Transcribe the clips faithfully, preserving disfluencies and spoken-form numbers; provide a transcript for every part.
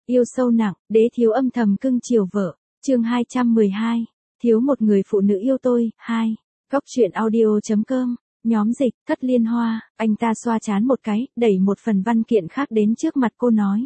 Yêu sâu nặng, đế thiếu âm thầm cưng chiều vợ. Chương hai trăm mười hai. Thiếu một người phụ nữ yêu tôi. hai. Góc truyện audio chấm com. Nhóm dịch, Cất Liên Hoa. Anh ta xoa chán một cái, đẩy một phần văn kiện khác đến trước mặt cô nói.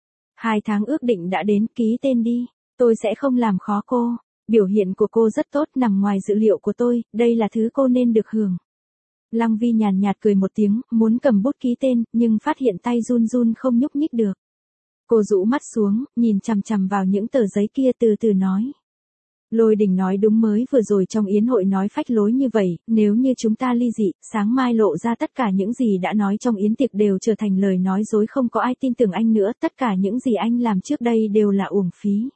Hai tháng ước định đã đến, ký tên đi. Tôi sẽ không làm khó cô. Biểu hiện của cô rất tốt, nằm ngoài dự liệu của tôi, đây là thứ cô nên được hưởng. Lăng Vi nhàn nhạt cười một tiếng, muốn cầm bút ký tên, nhưng phát hiện tay run run không nhúc nhích được. Cô rũ mắt xuống, nhìn chằm chằm vào những tờ giấy kia từ từ nói. Lôi Đình nói đúng, mới vừa rồi trong yến hội nói phách lối như vậy, nếu như chúng ta ly dị, sáng mai lộ ra tất cả những gì đã nói trong yến tiệc đều trở thành lời nói dối, không có ai tin tưởng anh nữa, tất cả những gì anh làm trước đây đều là uổng phí.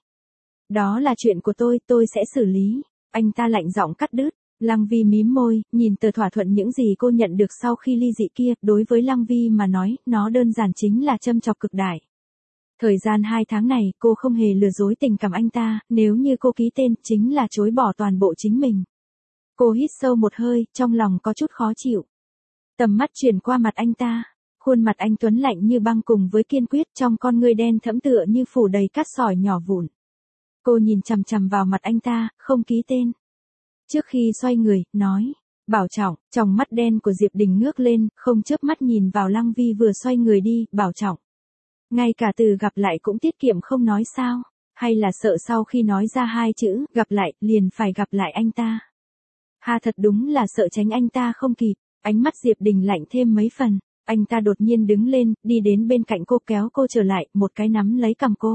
Đó là chuyện của tôi, tôi sẽ xử lý. Anh ta lạnh giọng cắt đứt. Lăng Vi mím môi, nhìn tờ thỏa thuận những gì cô nhận được sau khi ly dị kia, đối với Lăng Vi mà nói, nó đơn giản chính là châm chọc cực đại. Thời gian hai tháng này, cô không hề lừa dối tình cảm anh ta, nếu như cô ký tên, chính là chối bỏ toàn bộ chính mình. Cô hít sâu một hơi, trong lòng có chút khó chịu. Tầm mắt chuyển qua mặt anh ta, khuôn mặt anh tuấn lạnh như băng cùng với kiên quyết, trong con ngươi đen thẫm tựa như phủ đầy cát sỏi nhỏ vụn. Cô nhìn chằm chằm vào mặt anh ta, không ký tên. Trước khi xoay người, nói, Bảo Trọng, trong mắt đen của Diệp Đình ngước lên, không chớp mắt nhìn vào Lăng Vi vừa xoay người đi, Bảo Trọng. Ngay cả từ gặp lại cũng tiết kiệm không nói sao, hay là sợ sau khi nói ra hai chữ, gặp lại, liền phải gặp lại anh ta. Ha, thật đúng là sợ tránh anh ta không kịp, ánh mắt Diệp Đình lạnh thêm mấy phần, anh ta đột nhiên đứng lên, đi đến bên cạnh cô kéo cô trở lại, một cái nắm lấy cằm cô.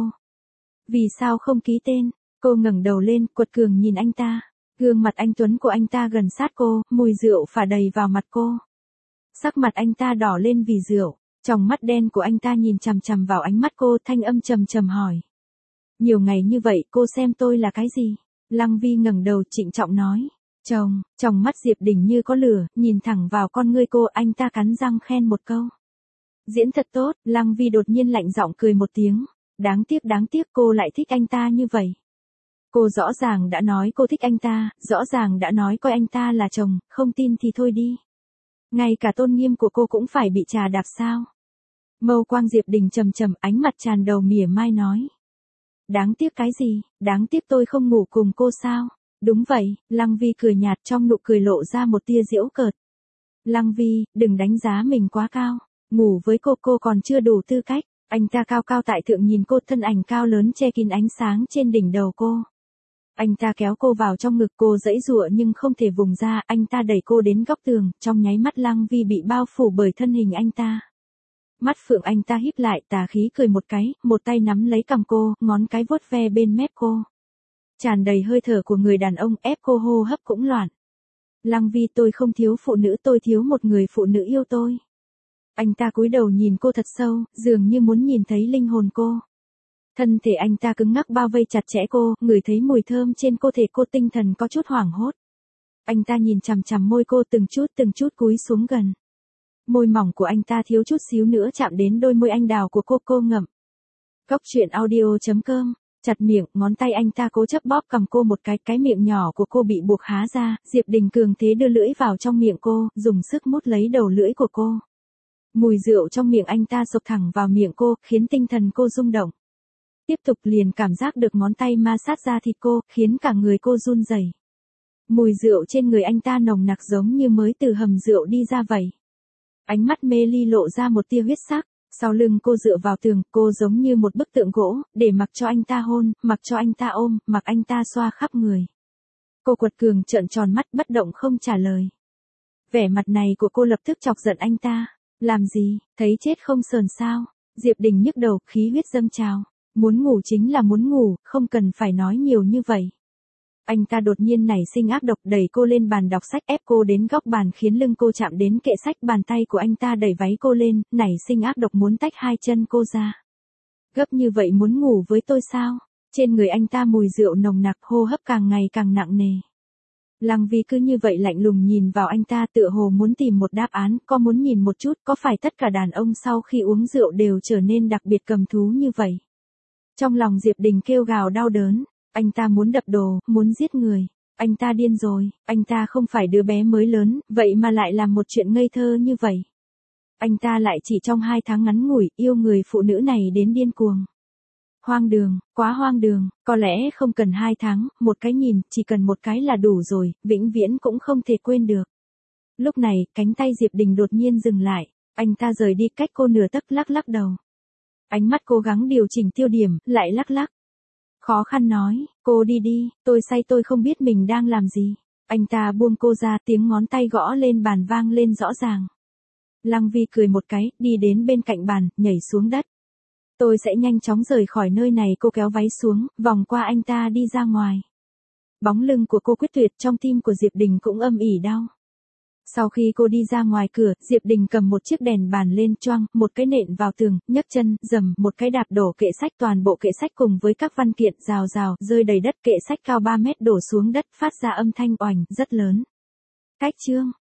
Vì sao không ký tên? Cô ngẩng đầu lên, quật cường nhìn anh ta. Gương mặt anh tuấn của anh ta gần sát cô, mùi rượu phả đầy vào mặt cô. Sắc mặt anh ta đỏ lên vì rượu, trong mắt đen của anh ta nhìn chằm chằm vào ánh mắt cô, thanh âm trầm trầm hỏi. Nhiều ngày như vậy, cô xem tôi là cái gì? Lăng Vi ngẩng đầu trịnh trọng nói. Chồng, trong mắt Diệp Đình như có lửa, nhìn thẳng vào con ngươi cô, anh ta cắn răng khen một câu. Diễn thật tốt. Lăng Vi đột nhiên lạnh giọng cười một tiếng. Đáng tiếc đáng tiếc cô lại thích anh ta như vậy. Cô rõ ràng đã nói cô thích anh ta, rõ ràng đã nói coi anh ta là chồng, không tin thì thôi đi. Ngay cả tôn nghiêm của cô cũng phải bị trà đạp sao? Mâu quang Diệp Đình trầm trầm, ánh mặt tràn đầu mỉa mai nói. Đáng tiếc cái gì, đáng tiếc tôi không ngủ cùng cô sao? Đúng vậy, Lăng Vi cười nhạt, trong nụ cười lộ ra một tia giễu cợt. Lăng Vi, đừng đánh giá mình quá cao, ngủ với cô cô còn chưa đủ tư cách. Anh ta cao cao tại thượng nhìn cô, thân ảnh cao lớn che kín ánh sáng trên đỉnh đầu cô. Anh ta kéo cô vào trong ngực, cô giãy giụa nhưng không thể vùng ra, anh ta đẩy cô đến góc tường, trong nháy mắt Lăng Vi bị bao phủ bởi thân hình anh ta. Mắt phượng anh ta híp lại, tà khí cười một cái, một tay nắm lấy cằm cô, ngón cái vuốt ve bên mép cô. Tràn đầy hơi thở của người đàn ông, ép cô hô hấp cũng loạn. Lăng Vi, tôi không thiếu phụ nữ, tôi thiếu một người phụ nữ yêu tôi. Anh ta cúi đầu nhìn cô thật sâu, dường như muốn nhìn thấy linh hồn cô. Thân thể anh ta cứng ngắc bao vây chặt chẽ cô, ngửi thấy mùi thơm trên cơ thể cô, tinh thần có chút hoảng hốt. Anh ta nhìn chằm chằm môi cô, từng chút từng chút cúi xuống gần. Môi mỏng của anh ta thiếu chút xíu nữa chạm đến đôi môi anh đào của cô, cô ngậm. Góc truyện audio chấm com. Chặt miệng, ngón tay anh ta cố chấp bóp cầm cô một cái, cái miệng nhỏ của cô bị buộc há ra, Diệp Đình cường thế đưa lưỡi vào trong miệng cô, dùng sức mút lấy đầu lưỡi của cô. Mùi rượu trong miệng anh ta xộc thẳng vào miệng cô, khiến tinh thần cô rung động. Tiếp tục liền cảm giác được ngón tay ma sát ra thịt cô, khiến cả người cô run rẩy. Mùi rượu trên người anh ta nồng nặc giống như mới từ hầm rượu đi ra vậy. Ánh mắt mê ly lộ ra một tia huyết sắc, sau lưng cô dựa vào tường, cô giống như một bức tượng gỗ, để mặc cho anh ta hôn, mặc cho anh ta ôm, mặc anh ta xoa khắp người. Cô quật cường trợn tròn mắt bất động không trả lời. Vẻ mặt này của cô lập tức chọc giận anh ta. Làm gì, thấy chết không sờn sao? Diệp Đình nhức đầu, khí huyết dâng trào. Muốn ngủ chính là muốn ngủ, không cần phải nói nhiều như vậy. Anh ta đột nhiên nảy sinh ác độc, đẩy cô lên bàn đọc sách, ép cô đến góc bàn khiến lưng cô chạm đến kệ sách, bàn tay của anh ta đẩy váy cô lên, nảy sinh ác độc muốn tách hai chân cô ra. Gấp như vậy muốn ngủ với tôi sao? Trên người anh ta mùi rượu nồng nặc, hô hấp càng ngày càng nặng nề. Lăng Vi cứ như vậy lạnh lùng nhìn vào anh ta, tựa hồ muốn tìm một đáp án, có muốn nhìn một chút, có phải tất cả đàn ông sau khi uống rượu đều trở nên đặc biệt cầm thú như vậy? Trong lòng Diệp Đình kêu gào đau đớn, anh ta muốn đập đồ, muốn giết người, anh ta điên rồi, anh ta không phải đứa bé mới lớn, vậy mà lại làm một chuyện ngây thơ như vậy. Anh ta lại chỉ trong hai tháng ngắn ngủi, yêu người phụ nữ này đến điên cuồng. Hoang đường, quá hoang đường, có lẽ không cần hai tháng, một cái nhìn, chỉ cần một cái là đủ rồi, vĩnh viễn cũng không thể quên được. Lúc này, cánh tay Diệp Đình đột nhiên dừng lại, anh ta rời đi cách cô nửa tấc lắc lắc đầu. Ánh mắt cố gắng điều chỉnh tiêu điểm, lại lắc lắc. Khó khăn nói, cô đi đi, tôi say tôi không biết mình đang làm gì. Anh ta buông cô ra, tiếng ngón tay gõ lên bàn vang lên rõ ràng. Lăng Vi cười một cái, đi đến bên cạnh bàn, nhảy xuống đất. Tôi sẽ nhanh chóng rời khỏi nơi này, cô kéo váy xuống, vòng qua anh ta đi ra ngoài. Bóng lưng của cô quyết tuyệt, trong tim của Diệp Đình cũng âm ỉ đau. Sau khi cô đi ra ngoài cửa, Diệp Đình cầm một chiếc đèn bàn lên choang, một cái nện vào tường, nhấc chân, dầm, một cái đạp đổ kệ sách, toàn bộ kệ sách cùng với các văn kiện rào rào, rơi đầy đất, kệ sách cao ba mét đổ xuống đất, phát ra âm thanh oành, rất lớn. Cách chương.